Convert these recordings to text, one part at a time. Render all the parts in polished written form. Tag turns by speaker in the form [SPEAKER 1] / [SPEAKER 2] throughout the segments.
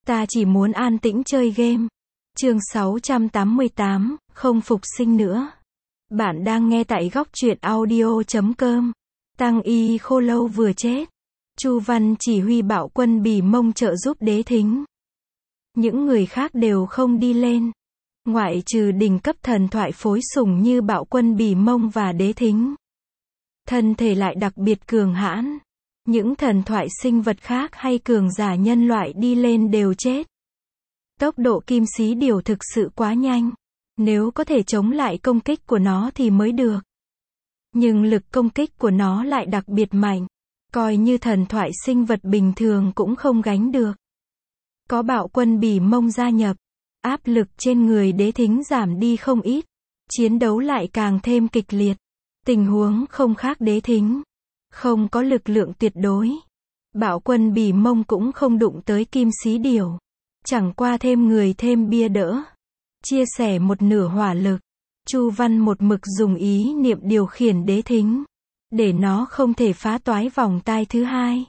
[SPEAKER 1] Ta chỉ muốn an tĩnh chơi game. Chương 688, không phục sinh nữa. Bạn đang nghe tại góc truyện audio.com. Tăng Y Khô Lâu vừa chết. Chu Văn chỉ huy bạo quân Bỉ Mông trợ giúp Đế Thính. Những người khác đều không đi lên. Ngoại trừ đỉnh cấp thần thoại phối sủng như bạo quân Bỉ Mông và Đế Thính. Thân thể lại đặc biệt cường hãn. Những thần thoại sinh vật khác hay cường giả nhân loại đi lên đều chết. Tốc độ kim xí điểu thực sự quá nhanh. Nếu có thể chống lại công kích của nó thì mới được. Nhưng lực công kích của nó lại đặc biệt mạnh. Coi như thần thoại sinh vật bình thường cũng không gánh được. Có bạo quân Bỉ Mông gia nhập. Áp lực trên người Đế Thính giảm đi không ít. Chiến đấu lại càng thêm kịch liệt. Tình huống không khác Đế Thính. Không có lực lượng tuyệt đối. Bạo quân Bỉ Mông cũng không đụng tới kim xí điểu. Chẳng qua thêm người thêm bia đỡ. Chia sẻ một nửa hỏa lực. Chu Văn một mực dùng ý niệm điều khiển Đế Thính. Để nó không thể phá toái vòng tay thứ hai.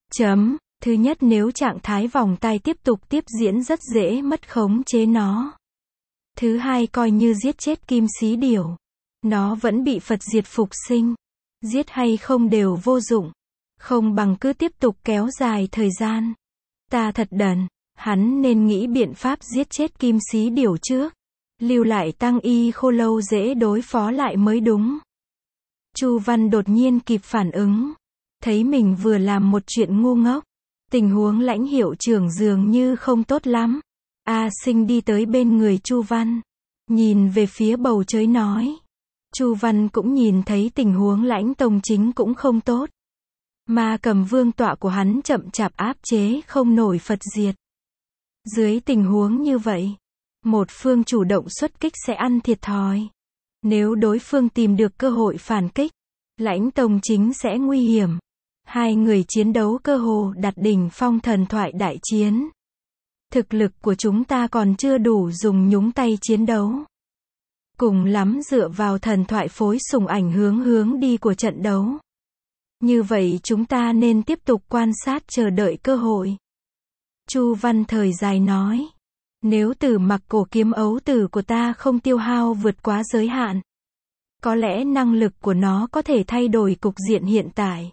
[SPEAKER 1] Thứ nhất, nếu trạng thái vòng tay tiếp tục tiếp diễn rất dễ mất khống chế nó. Thứ hai, coi như giết chết kim xí điểu. Nó vẫn bị Phật diệt phục sinh. Giết hay không đều vô dụng. Không bằng cứ tiếp tục kéo dài thời gian. Ta thật đần. Hắn nên nghĩ biện pháp giết chết kim xí điểu trước. Lưu lại Tăng Y Khô Lâu dễ đối phó lại mới đúng. Chu Văn đột nhiên kịp phản ứng. Thấy mình vừa làm một chuyện ngu ngốc. Tình huống Lãnh hiệu trưởng dường như không tốt lắm. A Sinh đi tới bên người Chu Văn. Nhìn về phía bầu trời nói. Chu Văn cũng nhìn thấy tình huống Lãnh Tông Chính cũng không tốt. Ma Cầm vương tọa của hắn chậm chạp áp chế không nổi Phật diệt. Dưới tình huống như vậy, một phương chủ động xuất kích sẽ ăn thiệt thòi. Nếu đối phương tìm được cơ hội phản kích, Lãnh Tông Chính sẽ nguy hiểm. Hai người chiến đấu cơ hồ đạt đỉnh phong thần thoại đại chiến. Thực lực của chúng ta còn chưa đủ dùng nhúng tay chiến đấu. Cùng lắm dựa vào thần thoại phối sủng ảnh hướng đi của trận đấu. Như vậy chúng ta nên tiếp tục quan sát chờ đợi cơ hội. Chu Văn thời dài nói. Nếu Tử Mặc cổ kiếm ấu tử của ta không tiêu hao vượt quá giới hạn. Có lẽ năng lực của nó có thể thay đổi cục diện hiện tại.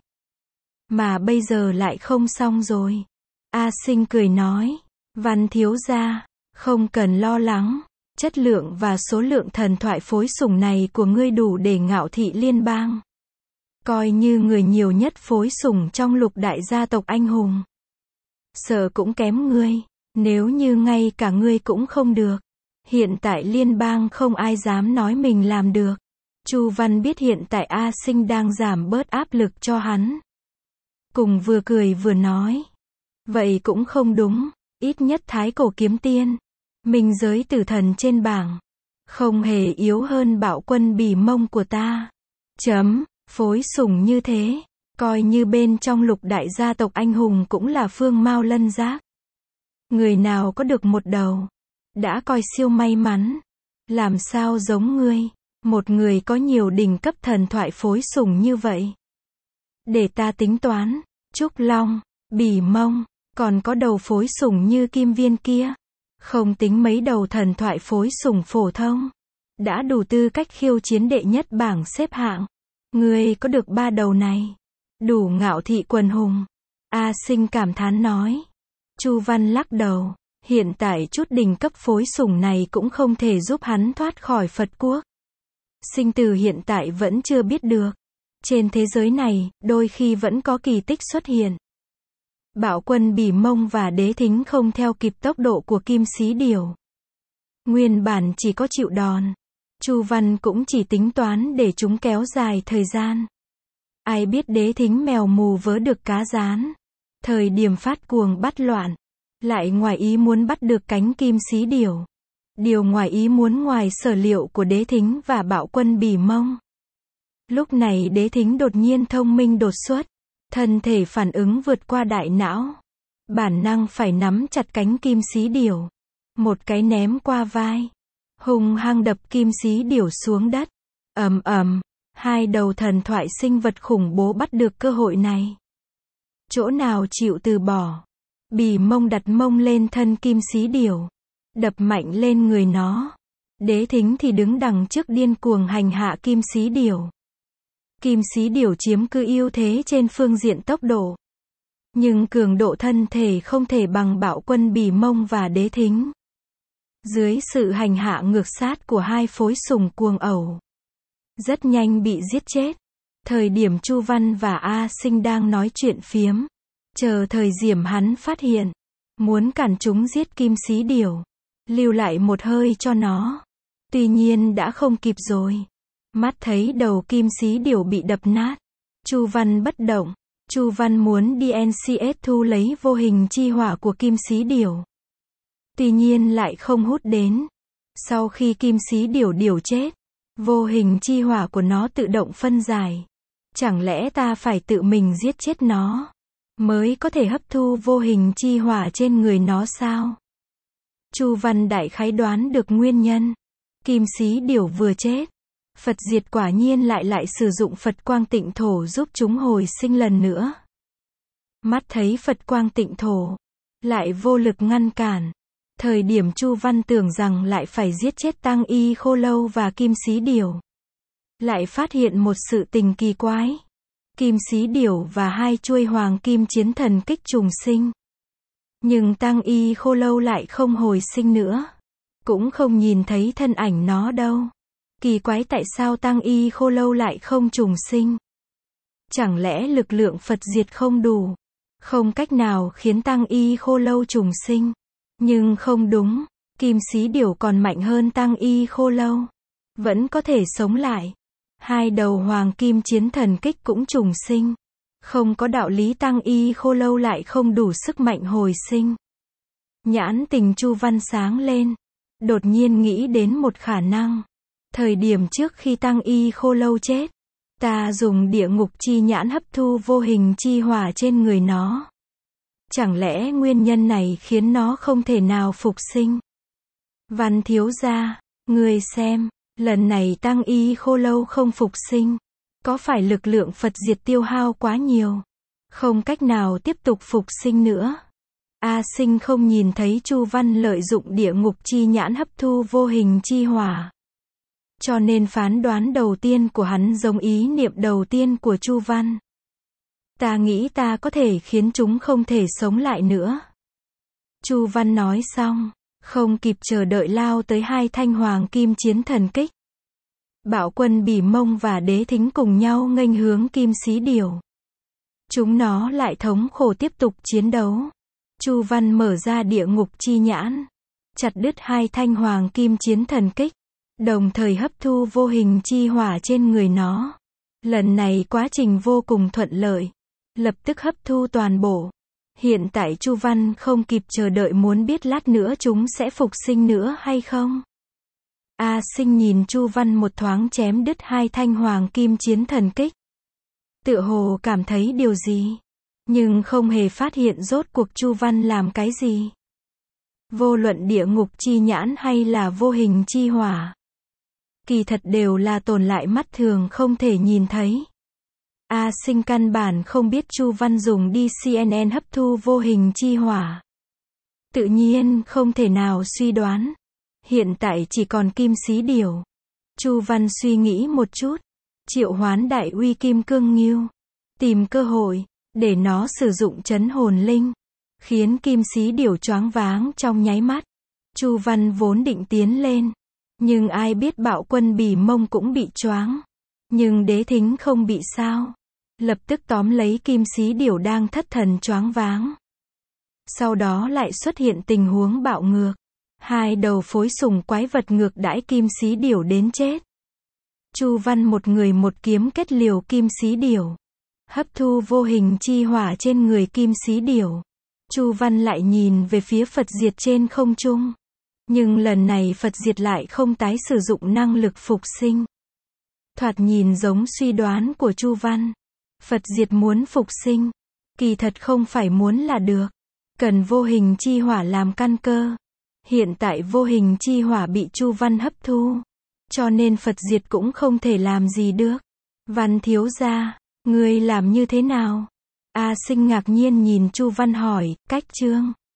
[SPEAKER 1] Mà bây giờ lại không xong rồi. A Sinh cười nói. Văn thiếu gia, không cần lo lắng. Chất lượng và số lượng thần thoại phối sủng này của ngươi đủ để ngạo thị liên bang. Coi như người nhiều nhất phối sủng trong lục đại gia tộc anh hùng. Sợ cũng kém ngươi. Nếu như ngay cả ngươi cũng không được. Hiện tại liên bang không ai dám nói mình làm được. Chu Văn biết hiện tại A Sinh đang giảm bớt áp lực cho hắn. Cùng vừa cười vừa nói. Vậy cũng không đúng. Ít nhất Thái Cổ Kiếm Tiên, minh giới tử thần trên bảng, không hề yếu hơn bạo quân Bỉ Mông của ta. Phối sủng như thế, coi như bên trong lục đại gia tộc anh hùng cũng là phương mao lân giác. Người nào có được một đầu, đã coi siêu may mắn. Làm sao giống ngươi, một người có nhiều đỉnh cấp thần thoại phối sủng như vậy. Để ta tính toán, Trúc Long, Bỉ Mông, còn có đầu phối sủng như Kim Viên kia. Không tính mấy đầu thần thoại phối sủng phổ thông. Đã đủ tư cách khiêu chiến đệ nhất bảng xếp hạng. Ngươi có được 3 đầu này. Đủ ngạo thị quần hùng. A Sinh cảm thán nói. Chu Văn lắc đầu. Hiện tại chút đỉnh cấp phối sủng này cũng không thể giúp hắn thoát khỏi Phật quốc. Sinh tử hiện tại vẫn chưa biết được. Trên thế giới này, đôi khi vẫn có kỳ tích xuất hiện. Bạo quân Bỉ Mông và Đế Thính không theo kịp tốc độ của kim xí điểu. Nguyên bản chỉ có chịu đòn. Chu Văn cũng chỉ tính toán để chúng kéo dài thời gian. Ai biết Đế Thính mèo mù vớ được cá rán. Thời điểm phát cuồng bắt loạn. Lại ngoài ý muốn bắt được cánh kim xí điểu. Điều ngoài ý muốn ngoài sở liệu của Đế Thính và bạo quân Bỉ Mông. Lúc này Đế Thính đột nhiên thông minh đột xuất. Thân thể phản ứng vượt qua đại não. Bản năng phải nắm chặt cánh kim xí điểu. Một cái ném qua vai. Hung hăng đập kim xí điểu xuống đất. Hai đầu thần thoại sinh vật khủng bố bắt được cơ hội này. Chỗ nào chịu từ bỏ. Bỉ mông đặt mông lên thân Kim Xí Điểu, đập mạnh lên người nó. Đế Thính thì đứng đằng trước điên cuồng hành hạ Kim Xí Điểu. Kim Xí Điểu chiếm cứ ưu thế trên phương diện tốc độ, nhưng cường độ thân thể không thể bằng Bạo Quân Bỉ Mông và Đế Thính. Dưới sự hành hạ ngược sát của hai phối sùng cuồng ẩu, rất nhanh bị giết chết. Thời điểm Chu Văn và A Sinh đang nói chuyện phiếm, chờ thời điểm hắn phát hiện, muốn cản chúng giết Kim Xí Điểu, lưu lại một hơi cho nó. Tuy nhiên đã không kịp rồi. Mắt thấy đầu Kim Xí Điểu bị đập nát, Chu Văn bất động. Chu Văn muốn đi NCS thu lấy vô hình chi hỏa của Kim Xí Điểu. Tuy nhiên lại không hút đến. Sau khi Kim Xí Điểu chết, vô hình chi hỏa của nó tự động phân giải. Chẳng lẽ ta phải tự mình giết chết nó, mới có thể hấp thu vô hình chi hỏa trên người nó sao? Chu Văn đại khái đoán được nguyên nhân. Kim Xí Điểu vừa chết, Phật Diệt quả nhiên lại sử dụng Phật Quang Tịnh Thổ giúp chúng hồi sinh lần nữa. Mắt thấy Phật Quang Tịnh Thổ, lại vô lực ngăn cản. Thời điểm Chu Văn tưởng rằng lại phải giết chết Tăng Y Khô Lâu và Kim Xí Điểu, lại phát hiện một sự tình kỳ quái. Kim Xí Điểu và hai chuôi Hoàng Kim Chiến Thần Kích trùng sinh. Nhưng Tăng Y Khô Lâu lại không hồi sinh nữa. Cũng không nhìn thấy thân ảnh nó đâu. Kỳ quái, tại sao Tăng Y Khô Lâu lại không trùng sinh? Chẳng lẽ lực lượng Phật Diệt không đủ, không cách nào khiến Tăng Y Khô Lâu trùng sinh? Nhưng không đúng, Kim Xí Điểu còn mạnh hơn Tăng Y Khô Lâu, vẫn có thể sống lại. Hai đầu Hoàng Kim Chiến Thần Kích cũng trùng sinh. Không có đạo lý Tăng Y Khô Lâu lại không đủ sức mạnh hồi sinh. Nhãn tình Chu Văn sáng lên, đột nhiên nghĩ đến một khả năng. Thời điểm trước khi Tăng Y Khô Lâu chết, ta dùng địa ngục chi nhãn hấp thu vô hình chi hỏa trên người nó. Chẳng lẽ nguyên nhân này khiến nó không thể nào phục sinh? Văn thiếu gia, ngươi xem, lần này Tăng Y Khô Lâu không phục sinh, có phải lực lượng Phật Diệt tiêu hao quá nhiều, không cách nào tiếp tục phục sinh nữa? A Sinh không nhìn thấy Chu Văn lợi dụng địa ngục chi nhãn hấp thu vô hình chi hỏa, cho nên phán đoán đầu tiên của hắn giống ý niệm đầu tiên của Chu Văn. Ta nghĩ ta có thể khiến chúng không thể sống lại nữa. Chu Văn nói xong, không kịp chờ đợi lao tới hai thanh Hoàng Kim Chiến Thần Kích. Bạo Quân Bỉ Mông và Đế Thính cùng nhau nghênh hướng Kim Xí Điểu. Chúng nó lại thống khổ tiếp tục chiến đấu. Chu Văn mở ra địa ngục chi nhãn, chặt đứt hai thanh Hoàng Kim Chiến Thần Kích, đồng thời hấp thu vô hình chi hỏa trên người nó. Lần này quá trình vô cùng thuận lợi, lập tức hấp thu toàn bộ. Hiện tại Chu Văn không kịp chờ đợi muốn biết lát nữa chúng sẽ phục sinh nữa hay không. A Sinh nhìn Chu Văn một thoáng chém đứt hai thanh Hoàng Kim Chiến Thần Kích, tựa hồ cảm thấy điều gì, nhưng không hề phát hiện rốt cuộc Chu Văn làm cái gì. Vô luận địa ngục chi nhãn hay là vô hình chi hỏa, kỳ thật đều là tồn lại mắt thường không thể nhìn thấy. A Sinh căn bản không biết Chu Văn dùng đi CNN hấp thu vô hình chi hỏa, tự nhiên không thể nào suy đoán. Hiện tại chỉ còn Kim Xí Điểu. Chu Văn suy nghĩ một chút, triệu hoán Đại Uy Kim Cương Ngưu, tìm cơ hội để nó sử dụng trấn hồn linh, khiến Kim Xí Điểu choáng váng trong nháy mắt. Chu Văn vốn định tiến lên, nhưng ai biết Bạo Quân Bỉ Mông cũng bị choáng, nhưng Đế Thính không bị sao, lập tức tóm lấy Kim Xí Điểu đang thất thần choáng váng. Sau đó lại xuất hiện tình huống bạo ngược, hai đầu phối sùng quái vật ngược đãi Kim Xí Điểu đến chết. Chu Văn một người một kiếm kết liều Kim Xí Điểu, hấp thu vô hình chi hỏa trên người Kim Xí Điểu. Chu Văn lại nhìn về phía Phật Diệt trên không trung, nhưng lần này Phật Diệt lại không tái sử dụng năng lực phục sinh. Thoạt nhìn giống suy đoán của Chu Văn, Phật Diệt muốn phục sinh, kỳ thật không phải muốn là được, cần vô hình chi hỏa làm căn cơ. Hiện tại vô hình chi hỏa bị Chu Văn hấp thu, cho nên Phật Diệt cũng không thể làm gì được. Văn thiếu gia, ngươi làm như thế nào? A Sinh ngạc nhiên nhìn Chu Văn hỏi, cách Trương